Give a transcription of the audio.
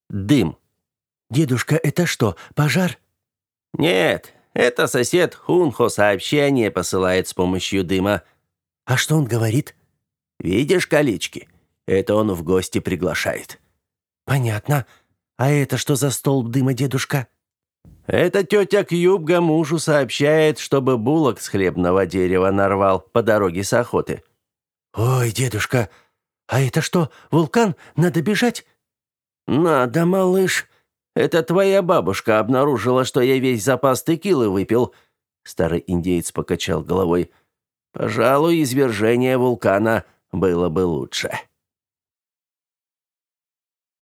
Дым. Дедушка, это что, пожар? Нет, это сосед Хунхо сообщение посылает с помощью дыма. А что он говорит? Видишь колечки? Это он в гости приглашает. Понятно. А это что за столб дыма, дедушка? Это тетя Кьюбга мужу сообщает, чтобы булок с хлебного дерева нарвал по дороге с охоты. Ой, дедушка, а это что, вулкан? Надо бежать? Надо, малыш. Это твоя бабушка обнаружила, что я весь запас текилы выпил. Старый индеец покачал головой. Пожалуй, извержение вулкана было бы лучше.